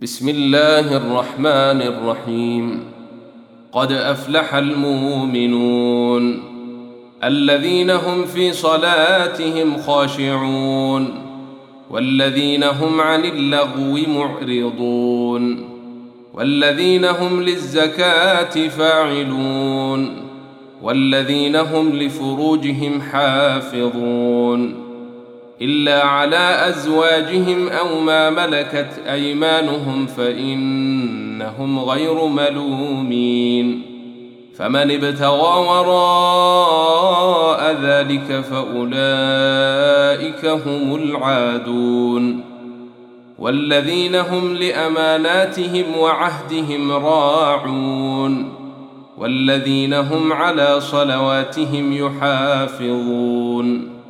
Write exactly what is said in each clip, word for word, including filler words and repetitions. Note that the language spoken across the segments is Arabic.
بسم الله الرحمن الرحيم. قد أفلح المؤمنون الذين هم في صلاتهم خاشعون والذين هم عن اللغو معرضون والذين هم للزكاة فاعلون والذين هم لفروجهم حافظون إلا على أزواجهم أو ما ملكت أيمانهم فإنهم غير ملومين. فمن ابتغى وراء ذلك فأولئك هم العادون. والذين هم لأماناتهم وعهدهم راعون والذين هم على صلواتهم يحافظون.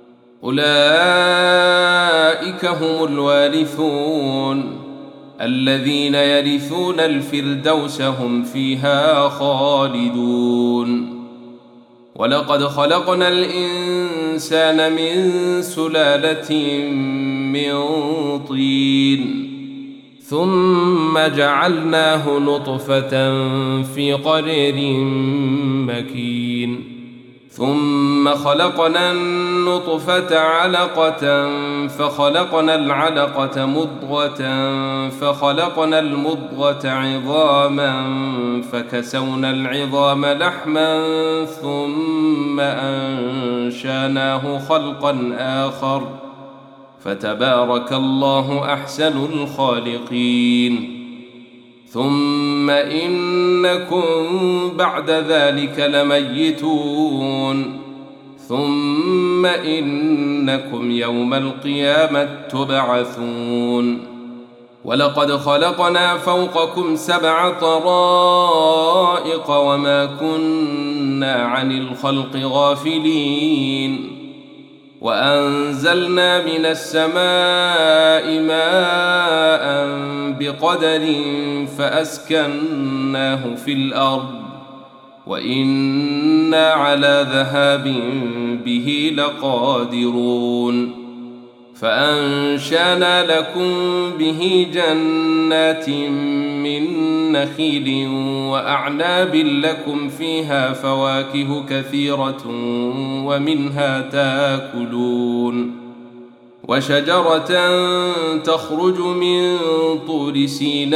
أولئك هم الوارثون الذين يرثون الفردوس هم فيها خالدون. ولقد خلقنا الإنسان من سلالة من طين ثم جعلناه نطفة في قرير مكين ثم خلقنا النطفة علقة فخلقنا العلقة مضغة فخلقنا المضغة عظاما فكسونا العظام لحما ثم أنشأناه خلقا آخر فتبارك الله أحسن الخالقين. ثم إنكم بعد ذلك لميتون ثم إنكم يوم القيامة تبعثون. ولقد خلقنا فوقكم سبع طرائق وما كنا عن الخلق غافلين وأنزلنا من السماء ماء بقدر فأسكناه في الأرض وإنا على ذهاب به لقادرون. فأنشأنا لكم به جنات من نخيل وأعناب لكم فيها فواكه كثيرة ومنها تاكلون. وشجرة تخرج من طور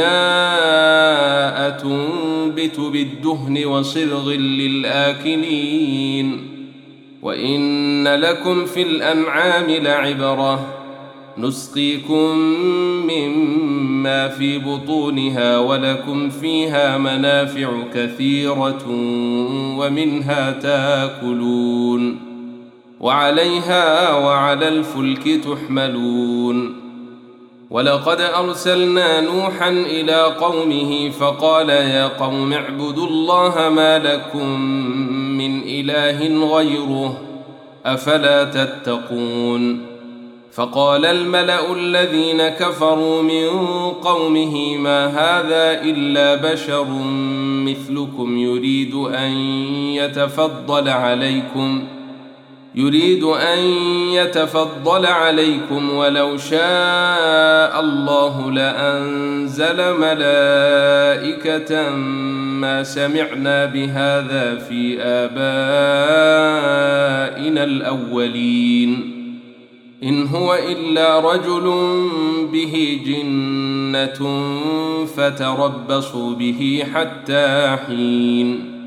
سيناء تنبت بالدهن وصبغ للآكلين. وإن لكم في الأنعام لعبرة نسقيكم مما في بطونها ولكم فيها منافع كثيرة ومنها تاكلون وعليها وعلى الفلك تحملون. ولقد أرسلنا نوحا إلى قومه فقال يا قوم اعبدوا الله ما لكم من إله غيره أفلا تتقون. فقال الملأ الذين كفروا من قومه ما هذا إلا بشر مثلكم يريد أن يتفضل عليكم يريد أن يتفضل عليكم ولو شاء الله لأنزل ملائكة ما سمعنا بهذا في آبائنا الأولين إن هو إلا رجل به جنة فتربصوا به حتى حين.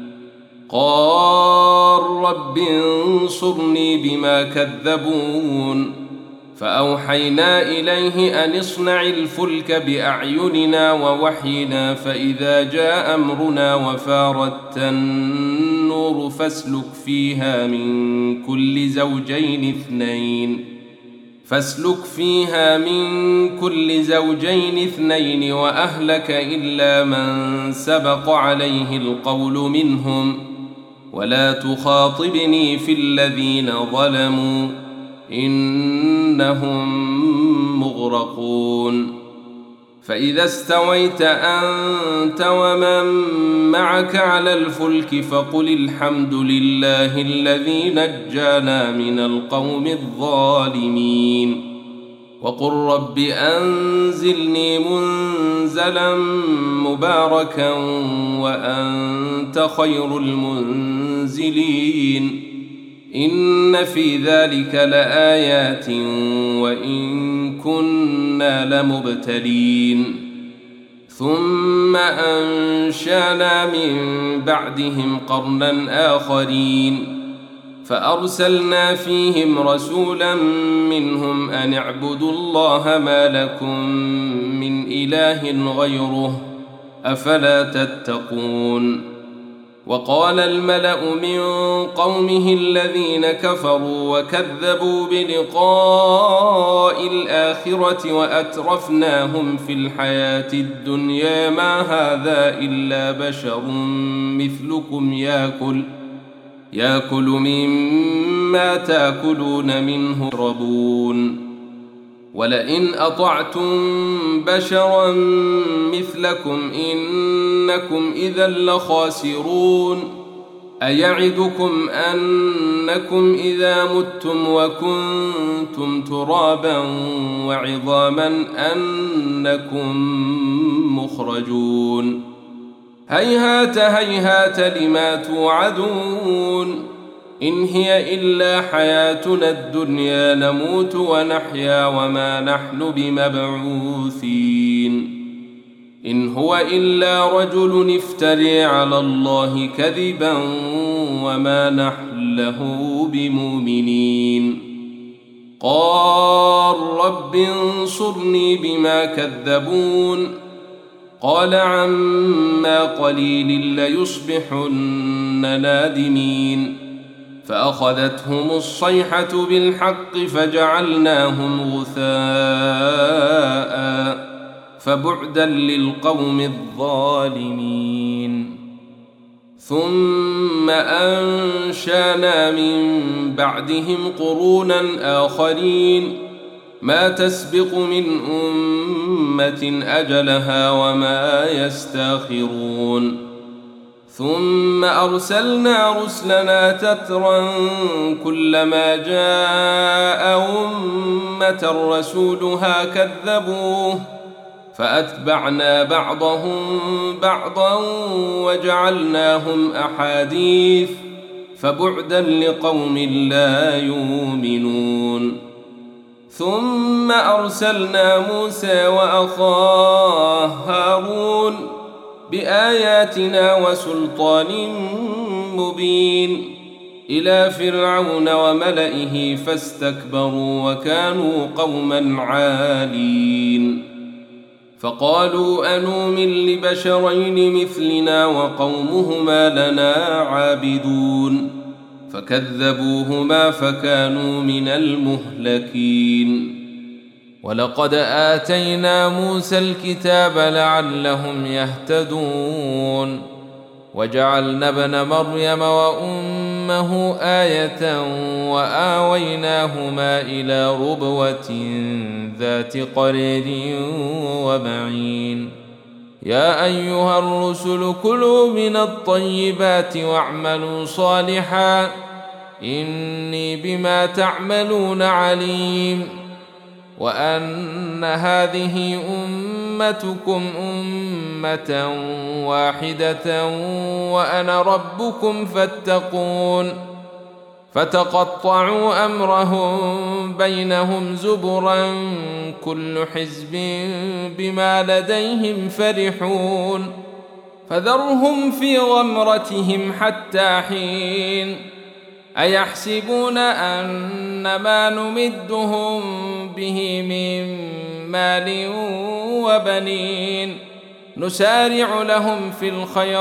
قال رب انصرني بما كذبون. فأوحينا إليه أن اصنع الفلك بأعيننا ووحينا فإذا جاء أمرنا وفارت النور فاسلك فيها من كل زوجين اثنين فاسلك فيها من كل زوجين اثنين وأهلك إلا من سبق عليه القول منهم ولا تخاطبني في الذين ظلموا إنهم مغرقون. فإذا استويت أنت ومن معك على الفلك فقل الحمد لله الذي نجانا من القوم الظالمين وقل رب أنزلني منزلا مباركا وأنت خير المنزلين إن في ذلك لآيات وإن كنا لمبتلين ثم أنشأنا من بعدهم قرنا آخرين فأرسلنا فيهم رسولا منهم أن اعبدوا الله ما لكم من إله غيره أفلا تتقون وقال الملأ من قومه الذين كفروا وكذبوا بلقاء الآخرة وأترفناهم في الحياة الدنيا ما هذا إلا بشر مثلكم يأكل يأكل مما تأكلون منه وتشربون ولئن أطعتم بشرا مثلكم إنكم إذا لخاسرون أيعدكم أنكم إذا متم وكنتم ترابا وعظاما أنكم مخرجون هيهات هيهات لما توعدون إن هي إلا حياتنا الدنيا نموت ونحيا وما نحن بمبعوثين إن هو إلا رجل افتري على الله كذبا وما نحن له بمؤمنين قال رب انصرني بما كذبون قال عما قليل ليصبحن نادمين فأخذتهم الصيحة بالحق فجعلناهم غثاء فبعدا للقوم الظالمين ثم أنشأنا من بعدهم قرونا آخرين ما تسبق من أمة أجلها وما يستاخرون ثم أرسلنا رسلنا تترا كلما جاء أمة رسولها كذبوه فأتبعنا بعضهم بعضا وجعلناهم أحاديث فبعدا لقوم لا يؤمنون ثم أرسلنا موسى وأخاه هارون بآياتنا وسلطان مبين إلى فرعون وملئه فاستكبروا وكانوا قوما عالين فقالوا أنؤمن لبشرين مثلنا وقومهما لنا عابدون فكذبوهما فكانوا من المهلكين ولقد آتينا موسى الكتاب لعلهم يهتدون وجعلنا ابن مريم وأمه آية وآويناهما إلى ربوة ذات قرير ومعين يا أيها الرسل كلوا من الطيبات واعملوا صالحا إني بما تعملون عليم وأن هذه أمتكم أمة واحدة وأنا ربكم فاتقون فتقطعوا أمرهم بينهم زبرا كل حزب بما لديهم فرحون فذرهم في غمرتهم حتى حين أيحسبون أن ما نمدهم به من مال وبنين نسارع لهم في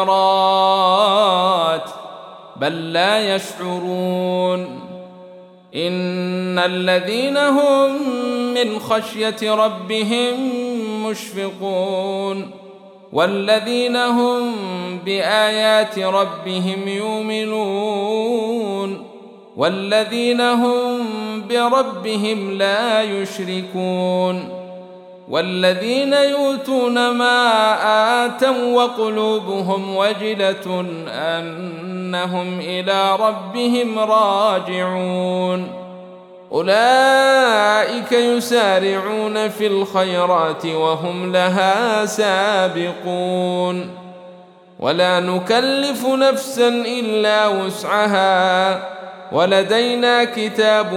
الخيرات بل لا يشعرون إن الذين هم من خشية ربهم مشفقون والذين هم بآيات ربهم يؤمنون والذين هم بربهم لا يشركون والذين يؤتون ما آتوا وقلوبهم وجلة أنهم إلى ربهم راجعون أولئك يسارعون في الخيرات وهم لها سابقون ولا نكلف نفسا إلا وسعها ولدينا كتاب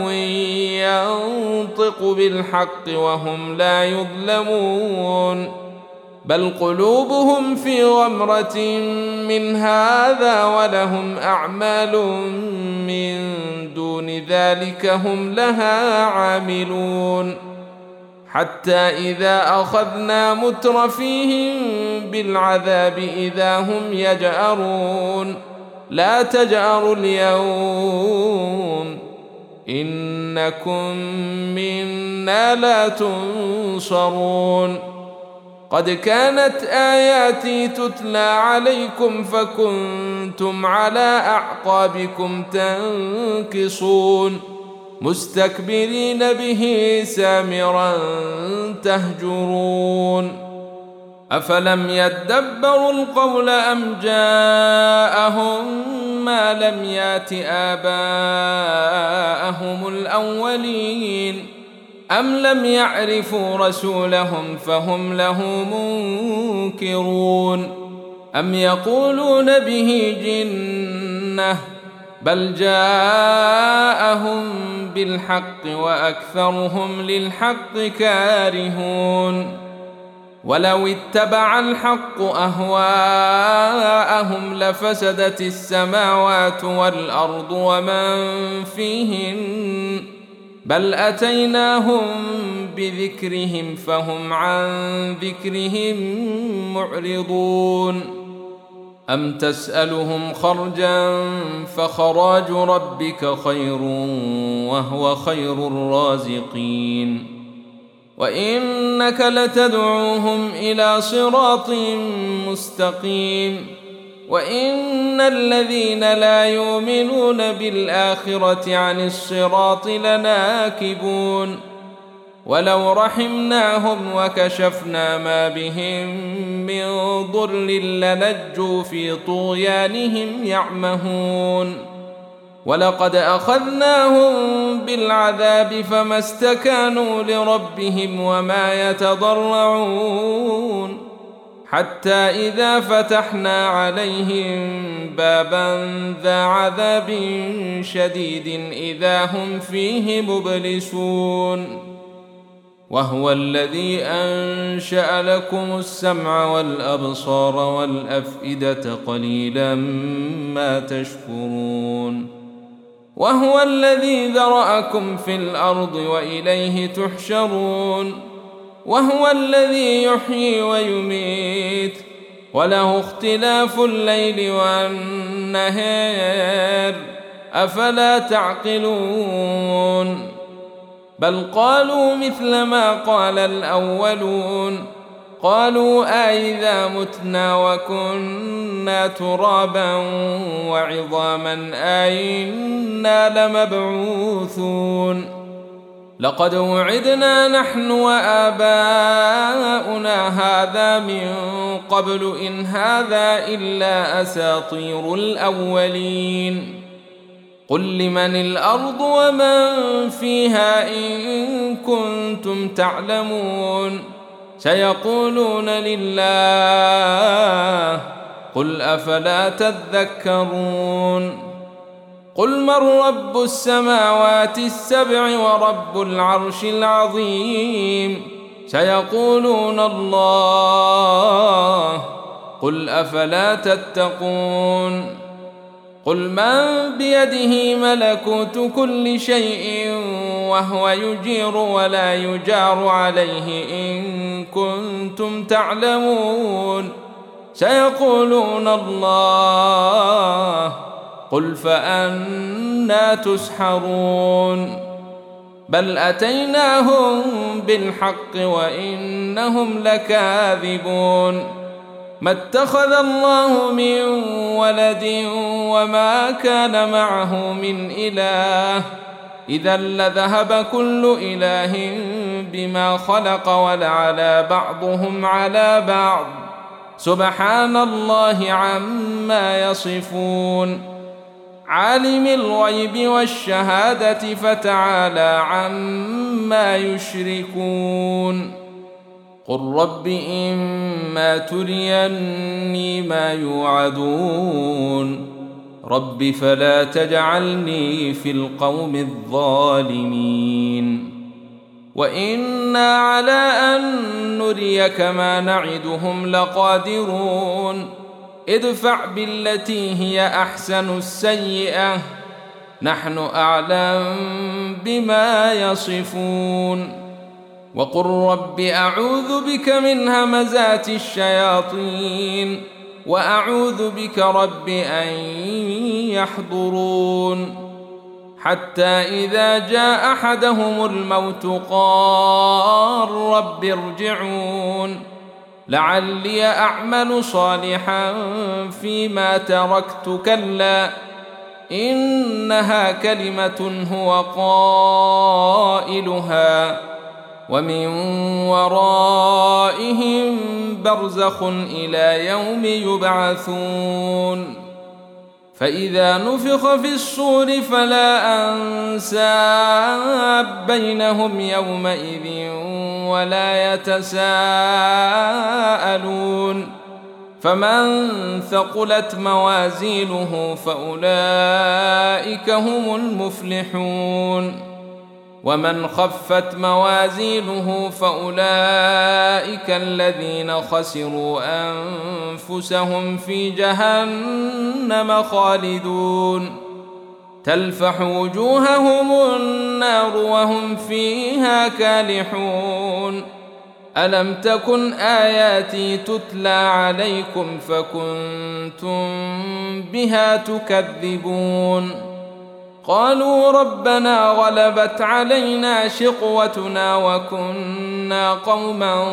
ينطق بالحق وهم لا يظلمون بل قلوبهم في غمرة من هذا ولهم أعمال من دون ذلك هم لها عاملون حتى إذا أخذنا مترفيهم بالعذاب إذا هم يجأرون لا تجأروا اليوم إنكم منا لا تنصرون قد كانت آياتي تتلى عليكم فكنتم على أعقابكم تنكصون مستكبرين به سامرا تهجرون أفلم يدبروا القول أم جاءهم ما لم يات آباءهم الأولين أم لم يعرفوا رسولهم فهم له منكرون أم يقولون به جنة بل جاءهم بالحق وأكثرهم للحق كارهون ولو اتبع الحق أهواءهم لفسدت السماوات والأرض ومن فيهن بل أتيناهم بذكرهم فهم عن ذكرهم معرضون أم تسألهم خرجا فخراج ربك خير وهو خير الرازقين وإنك لتدعوهم إلى صراط مستقيم وإن الذين لا يؤمنون بالآخرة عن الصراط لناكبون ولو رحمناهم وكشفنا ما بهم من ضر للجوا في طغيانهم يعمهون ولقد أخذناهم بالعذاب فما استكانوا لربهم وما يتضرعون حتى إذا فتحنا عليهم بابا ذا عذاب شديد إذا هم فيه مبلسون وهو الذي أنشأ لكم السمع والأبصار والأفئدة قليلا ما تشكرون وهو الذي ذرأكم في الأرض وإليه تحشرون وهو الذي يحيي ويميت وله اختلاف الليل والنهار أفلا تعقلون بل قالوا مثل ما قال الأولون قالوا أئذا متنا وكنا ترابا وعظاما أئنا لمبعوثون لقد وعدنا نحن وآباؤنا هذا من قبل إن هذا إلا أساطير الأولين قل لمن الأرض ومن فيها إن كنتم تعلمون سيقولون لله قل أفلا تذكرون قل من رب السماوات السبع ورب العرش العظيم سيقولون الله قل أفلا تتقون قل من بيده ملكوت كل شيء وهو يجير ولا يجار عليه إن كنتم تعلمون سيقولون الله قل فأنى تسحرون بل أتيناهم بالحق وإنهم لكاذبون ما اتخذ الله من ولد وما كان معه من إله إذا لذهب كل إله بما خلق ولعلى بعضهم على بعض سبحان الله عما يصفون عالم الغيب والشهادة فتعالى عما يشركون قل رب إما تريني ما يوعدون رب فلا تجعلني في القوم الظالمين وإنا على أن نريك ما نعدهم لقادرون ادفع بالتي هي أحسن السيئة نحن أعلم بما يصفون وقل رب أعوذ بك من همزات الشياطين وأعوذ بك رب أن يحضرون حتى إذا جاء أحدهم الموت قال رب ارجعون لعلي أعمل صالحا فيما تركت كلا إنها كلمة هو قائلها ومن ورائهم برزخ إلى يوم يبعثون فإذا نفخ في الصور فلا أنساب بينهم يومئذ ولا يتساءلون فمن ثقلت موازينه فأولئك هم المفلحون ومن خفت موازينه فأولئك الذين خسروا أنفسهم في جهنم خالدون تلفح وجوههم النار وهم فيها كالحون ألم تكن آياتي تتلى عليكم فكنتم بها تكذبون قالوا ربنا غلبت علينا شقوتنا وكنا قوما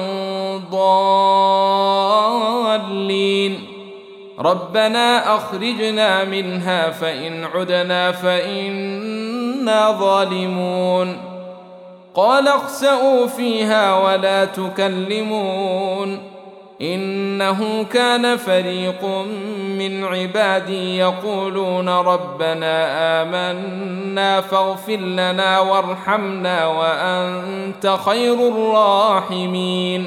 ضالين ربنا أخرجنا منها فإن عدنا فإنا ظالمون قال اخسئوا فيها ولا تكلمون إنه كان فريق من عبادي يقولون ربنا آمنا فاغفر لنا وارحمنا وأنت خير الراحمين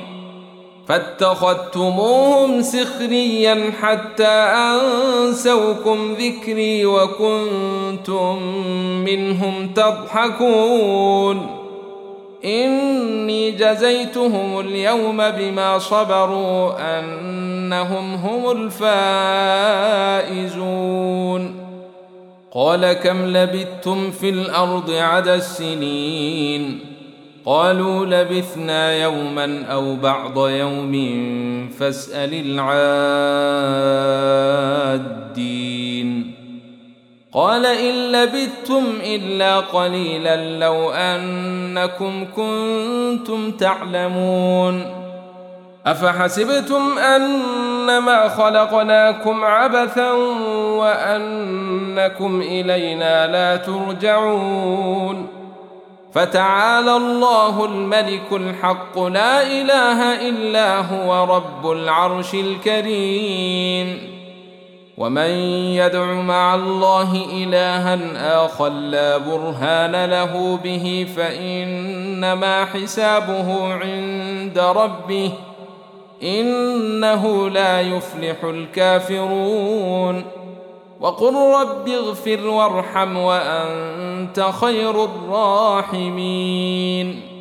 فاتخذتموهم سخريا حتى أنسوكم ذكري وكنتم منهم تضحكون إني جزيتهم اليوم بما صبروا أنهم هم الفائزون قال كم لبثتم في الأرض عدد السنين قالوا لبثنا يوما أو بعض يوم فاسأل العادين قال إن لبثتم إلا قليلا لو أنكم كنتم تعلمون أفحسبتم أنما خلقناكم عبثا وأنكم إلينا لا ترجعون فتعالى الله الملك الحق لا إله إلا هو رب العرش الكريم ومن يدع مع الله إلها آخر لا برهان له به فإنما حسابه عند ربه إنه لا يفلح الكافرون وقل رب اغفر وارحم وأنت خير الراحمين